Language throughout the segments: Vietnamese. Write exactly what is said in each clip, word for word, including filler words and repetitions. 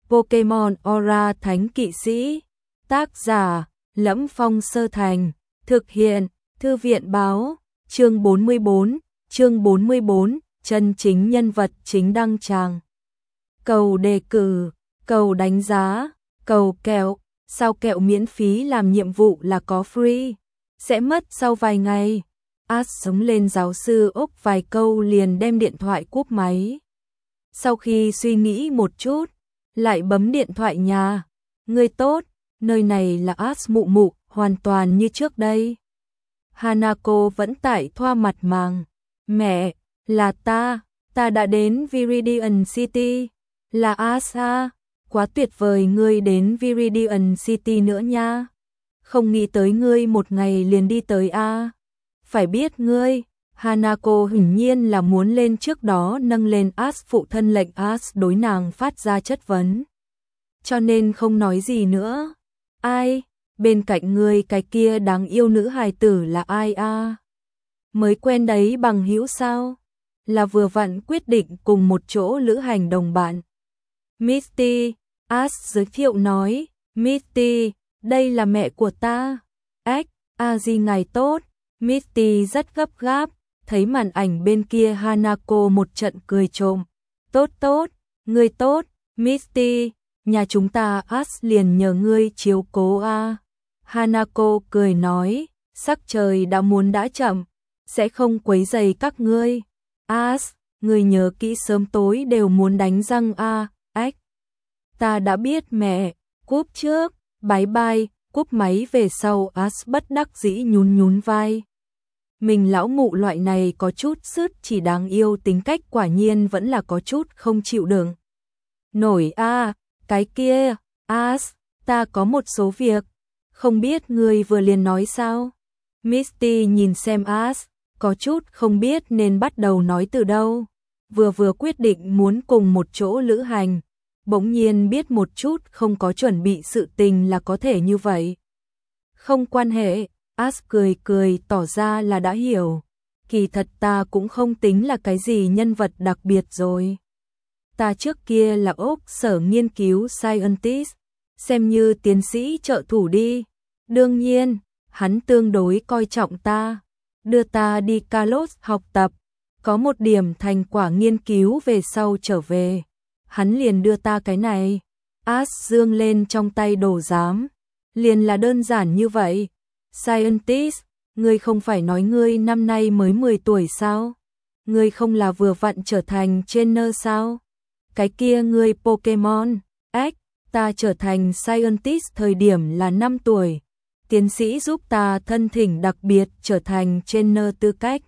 Pokemon Aura Thánh Kỵ Sĩ. Tác giả: Lẫm Phong Sơ Thành. Thực hiện: Thư viện báo. Chương bốn mươi bốn. Chương bốn mươi bốn. Chân chính nhân vật chính đăng tràng. Cầu đề cử, cầu đánh giá, cầu kẹo. Sao kẹo miễn phí làm nhiệm vụ là có free? Sẽ mất sau vài ngày. Ash sống lên giáo sư Úc vài câu liền đem điện thoại cúp máy. Sau khi suy nghĩ một chút, lại bấm điện thoại nhà. Người tốt, nơi này là Ash mụ mụ, hoàn toàn như trước đây. Hanako vẫn tại thoa mặt màng. Mẹ, là ta, ta đã đến Viridian City. Là Ash à, quá tuyệt vời ngươi đến Viridian City nữa nha. Không nghĩ tới ngươi một ngày liền đi tới a. Phải biết ngươi, Hanako hiển nhiên là muốn lên trước đó nâng lên Ash, phụ thân lệnh Ash đối nàng phát ra chất vấn. Cho nên không nói gì nữa. Ai, bên cạnh ngươi cái kia đáng yêu nữ hài tử là ai a? Mới quen đấy bằng hữu sao? Là vừa vặn quyết định cùng một chỗ lữ hành đồng bạn. Misty, Ash giới thiệu nói, Misty, đây là mẹ của ta. Ách, a di ngài tốt. Misty rất gấp gáp, thấy màn ảnh bên kia Hanako một trận cười trộm. Tốt tốt, ngươi tốt, Misty, nhà chúng ta Ash liền nhờ ngươi chiếu cố a. Hanako cười nói, sắc trời đã muốn đã chậm, sẽ không quấy rầy các ngươi. Ash, ngươi nhớ kỹ sớm tối đều muốn đánh răng a. Ách, ta đã biết mẹ, cúp trước, bye bye. Cúp máy về sau Ash bất đắc dĩ nhún nhún vai. Mình lão mụ loại này có chút sứt chỉ đáng yêu, tính cách quả nhiên vẫn là có chút không chịu đựng nổi a. À, cái kia, Ash, ta có một số việc, không biết ngươi vừa liền nói sao? Misty nhìn xem Ash, có chút không biết nên bắt đầu nói từ đâu. Vừa vừa quyết định muốn cùng một chỗ lữ hành, bỗng nhiên biết một chút không có chuẩn bị sự tình là có thể như vậy. Không quan hệ, Ash cười cười tỏ ra là đã hiểu. Kỳ thật ta cũng không tính là cái gì nhân vật đặc biệt rồi. Ta trước kia là Úc sở nghiên cứu scientist, xem như tiến sĩ trợ thủ đi. Đương nhiên, hắn tương đối coi trọng ta, đưa ta đi Kalos học tập. Có một điểm thành quả nghiên cứu về sau trở về, hắn liền đưa ta cái này. Ash dương lên trong tay đồ giám. Liền là đơn giản như vậy. Scientist, ngươi không phải nói ngươi năm nay mới mười tuổi sao? Ngươi không là vừa vặn trở thành trainer sao? Cái kia ngươi Pokemon. Ách, ta trở thành scientist thời điểm là năm tuổi. Tiến sĩ giúp ta thân thỉnh đặc biệt trở thành trainer tư cách.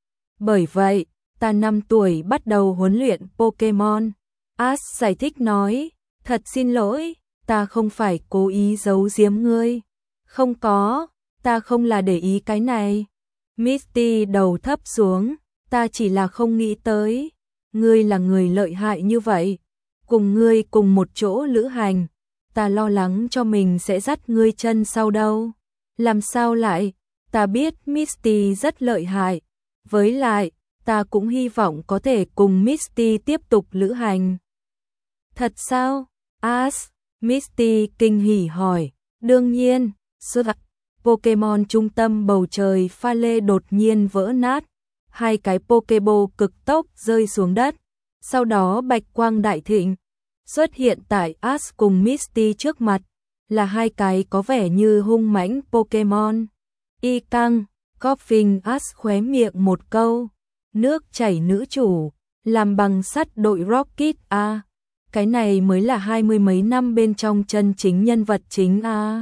Bởi vậy, ta năm tuổi bắt đầu huấn luyện Pokemon. Ash giải thích nói, thật xin lỗi, ta không phải cố ý giấu giếm ngươi. Không có, ta không là để ý cái này. Misty đầu thấp xuống, ta chỉ là không nghĩ tới. Ngươi là người lợi hại như vậy. Cùng ngươi cùng một chỗ lữ hành, ta lo lắng cho mình sẽ dắt ngươi chân sau đâu. Làm sao lại, ta biết Misty rất lợi hại. Với lại, ta cũng hy vọng có thể cùng Misty tiếp tục lữ hành. Thật sao? Ash, Misty kinh hỉ hỏi. Đương nhiên, suốt Pokemon trung tâm bầu trời pha lê đột nhiên vỡ nát. Hai cái Pokeball cực tốc rơi xuống đất. Sau đó bạch quang đại thịnh, xuất hiện tại Ash cùng Misty trước mặt. Là hai cái có vẻ như hung mãnh Pokemon. Y căng, Coughing Ash khóe miệng một câu. Nước chảy nữ chủ, làm bằng sắt đội Rocket a. Cái này mới là hai mươi mấy năm bên trong chân chính nhân vật chính a.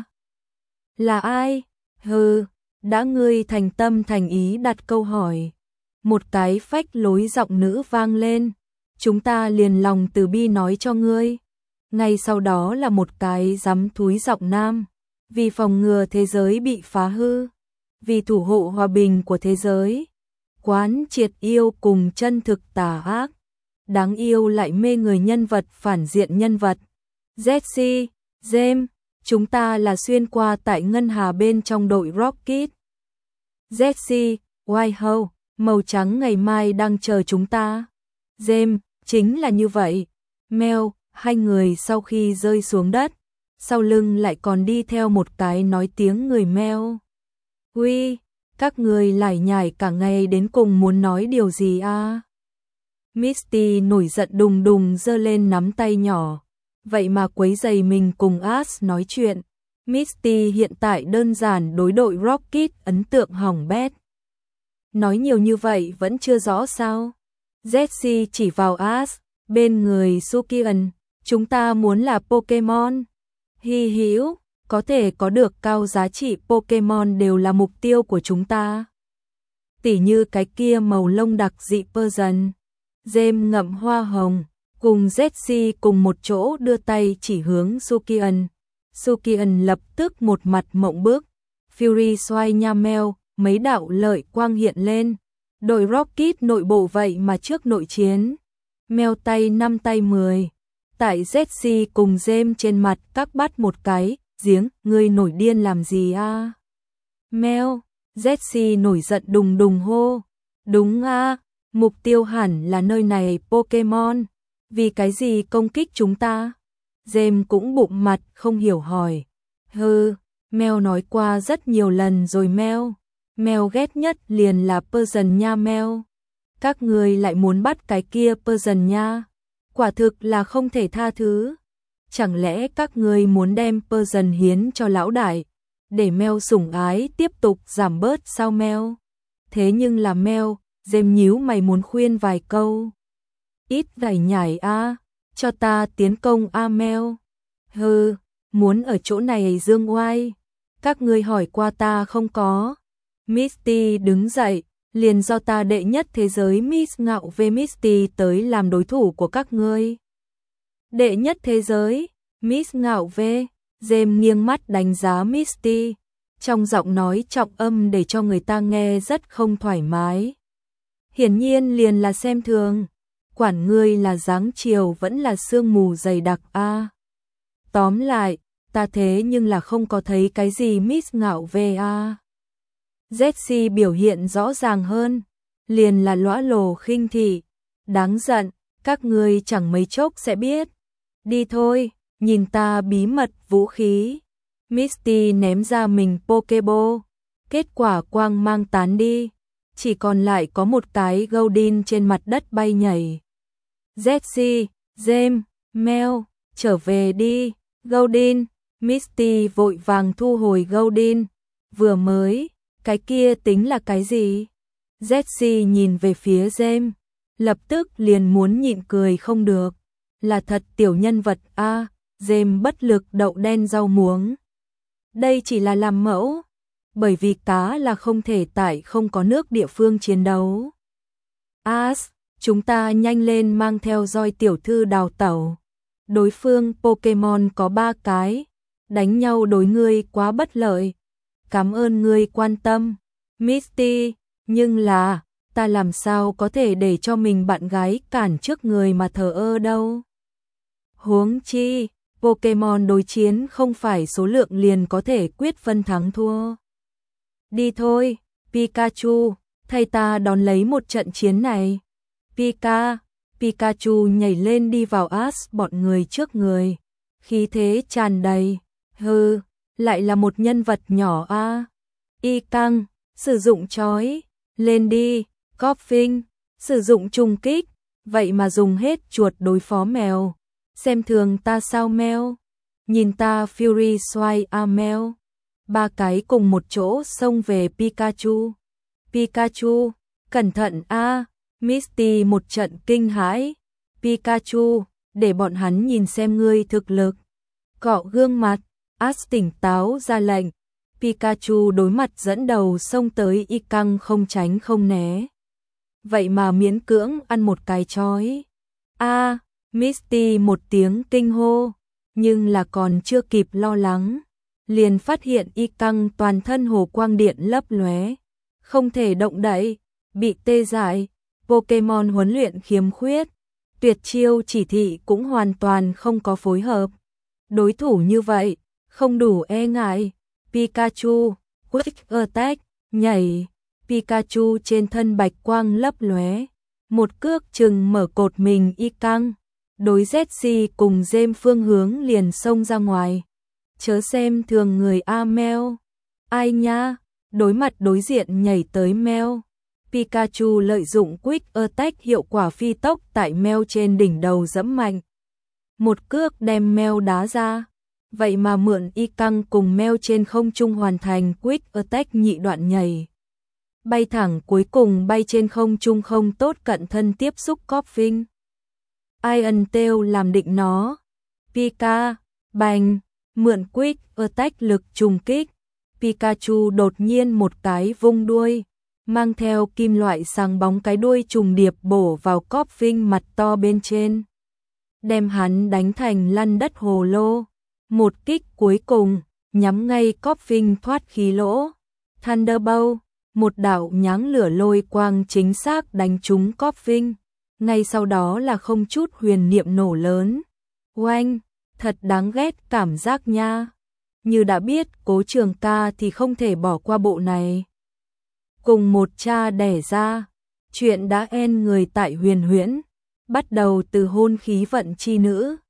Là ai? Hừ, đã ngươi thành tâm thành ý đặt câu hỏi. Một cái phách lối giọng nữ vang lên. Chúng ta liền lòng từ bi nói cho ngươi. Ngay sau đó là một cái rắm thúi giọng nam. Vì phòng ngừa thế giới bị phá hư, vì thủ hộ hòa bình của thế giới, quán triệt yêu cùng chân thực tà ác, đáng yêu lại mê người nhân vật phản diện nhân vật. Jessie, James, chúng ta là xuyên qua tại ngân hà bên trong đội Rocket. Jessie, Whitehall, màu trắng ngày mai đang chờ chúng ta. James, chính là như vậy. Mel, Hai người sau khi rơi xuống đất, sau lưng lại còn đi theo một cái nói tiếng người meo. Uy, các người lải nhải cả ngày đến cùng muốn nói điều gì à? Misty nổi giận đùng đùng giơ lên nắm tay nhỏ. Vậy mà quấy rầy mình cùng Ash nói chuyện. Misty hiện tại đơn giản đối đội Rocket ấn tượng hỏng bét. Nói nhiều như vậy vẫn chưa rõ sao? Jessie chỉ vào Ash, bên người Sukian. Chúng ta muốn là Pokemon. Hy hữu, có thể có được cao giá trị Pokemon đều là mục tiêu của chúng ta. Tỉ như cái kia màu lông đặc dị Persian. James ngậm hoa hồng, cùng Jessie cùng một chỗ đưa tay chỉ hướng Sukian. Sukian lập tức một mặt mộng bức. Fury xoay nha meo, mấy đạo lợi quang hiện lên. Đội Rocket nội bộ vậy mà trước nội chiến. Meo tay năm tay mười. Tại Jessie cùng James trên mặt các bắt một cái, giếng, ngươi nổi điên làm gì a? Meo, Jessie nổi giận đùng đùng hô. Đúng a, mục tiêu hẳn là nơi này Pokemon. Vì cái gì công kích chúng ta? James cũng bụng mặt không hiểu hỏi. Hừ, Meo nói qua rất nhiều lần rồi Meo. Meo ghét nhất liền là Persian nha Meo. Các người lại muốn bắt cái kia Persian nha. Quả thực là không thể tha thứ. Chẳng lẽ các người muốn đem Persian hiến cho lão đại, để Meo sủng ái tiếp tục giảm bớt sao Meo? Thế nhưng là Meo, James nhíu mày muốn khuyên vài câu. Ít gảy nhảy a, cho ta tiến công a Meo. Hừ, muốn ở chỗ này dương oai. Các ngươi hỏi qua ta không có. Misty đứng dậy, liền do ta đệ nhất thế giới Miss Ngạo về Misty tới làm đối thủ của các ngươi. Đệ nhất thế giới, Miss Ngạo về, James nghiêng mắt đánh giá Misty, trong giọng nói trọng âm để cho người ta nghe rất không thoải mái. Hiển nhiên liền là xem thường, quản ngươi là dáng chiều vẫn là sương mù dày đặc a. À. Tóm lại, ta thế nhưng là không có thấy cái gì Miss Ngạo về a. À. Jessie biểu hiện rõ ràng hơn, liền là lõa lồ khinh thị, đáng giận, các ngươi chẳng mấy chốc sẽ biết. Đi thôi, nhìn ta bí mật vũ khí. Misty ném ra mình Pokeball, kết quả quang mang tán đi, chỉ còn lại có một cái Goldeen trên mặt đất bay nhảy. Jessie, James, Mel, trở về đi, Goldeen. Misty vội vàng thu hồi Goldeen, vừa mới. Cái kia tính là cái gì? Jessie nhìn về phía James, lập tức liền muốn nhịn cười không được. Là thật tiểu nhân vật a, à, James bất lực đậu đen rau muống. Đây chỉ là làm mẫu, bởi vì cá là không thể tại không có nước địa phương chiến đấu. Ash, chúng ta nhanh lên mang theo roi tiểu thư đào tẩu. Đối phương Pokemon có ba cái, đánh nhau đối ngươi quá bất lợi. Cảm ơn ngươi quan tâm, Misty, nhưng là, ta làm sao có thể để cho mình bạn gái cản trước người mà thờ ơ đâu. Huống chi, Pokemon đối chiến không phải số lượng liền có thể quyết phân thắng thua. Đi thôi, Pikachu, thay ta đón lấy một trận chiến này. Pika, Pikachu nhảy lên đi vào Ash bọn người trước người, khí thế tràn đầy, hừ. Lại là một nhân vật nhỏ a. À. Y căng, sử dụng chói, lên đi, Coughing, sử dụng trùng kích, vậy mà dùng hết chuột đối phó mèo. Xem thường ta sao Mel? Nhìn ta Fury xoay a Mel. Ba cái cùng một chỗ xông về Pikachu. Pikachu, cẩn thận a. À. Misty một trận kinh hãi. Pikachu, để bọn hắn nhìn xem ngươi thực lực. Cọ gương mặt. Ash tỉnh táo ra lệnh, Pikachu đối mặt dẫn đầu xông tới y căng không tránh không né. Vậy mà miễn cưỡng ăn một cái chói. A, à, Misty một tiếng kinh hô, nhưng là còn chưa kịp lo lắng, liền phát hiện y căng toàn thân hồ quang điện lấp lóe, không thể động đậy, bị tê dại, Pokemon huấn luyện khiếm khuyết, tuyệt chiêu chỉ thị cũng hoàn toàn không có phối hợp. Đối thủ như vậy, không đủ e ngại. Pikachu, Quick Attack, nhảy, Pikachu trên thân bạch quang lấp lóe, một cước chừng mở cột mình y căng, đối Jessie cùng James phương hướng liền xông ra ngoài. Chớ xem thường người A Mel. Ai nha, đối mặt đối diện nhảy tới Mel. Pikachu lợi dụng Quick Attack hiệu quả phi tốc tại Mel trên đỉnh đầu giẫm mạnh. Một cước đem Mel đá ra. Vậy mà mượn y căng cùng Mel trên không trung hoàn thành Quick Attack nhị đoạn nhảy. Bay thẳng cuối cùng bay trên không trung không tốt cận thân tiếp xúc Koffing. Iron Tail làm định nó. Pika, bành, mượn Quick Attack lực trùng kích. Pikachu đột nhiên một cái vung đuôi, mang theo kim loại sáng bóng cái đuôi trùng điệp bổ vào Koffing mặt to bên trên. Đem hắn đánh thành lăn đất hồ lô. Một kích cuối cùng, nhắm ngay Koffing thoát khí lỗ. Thunderbolt, một đạo nháng lửa lôi quang chính xác đánh trúng Koffing. Ngay sau đó là không chút huyền niệm nổ lớn. Oanh, thật đáng ghét cảm giác nha. Như đã biết Cố Trường Ca thì không thể bỏ qua bộ này. Cùng một cha đẻ ra, chuyện đã end người tại Huyền Huyễn, bắt đầu từ hôn khí vận chi nữ.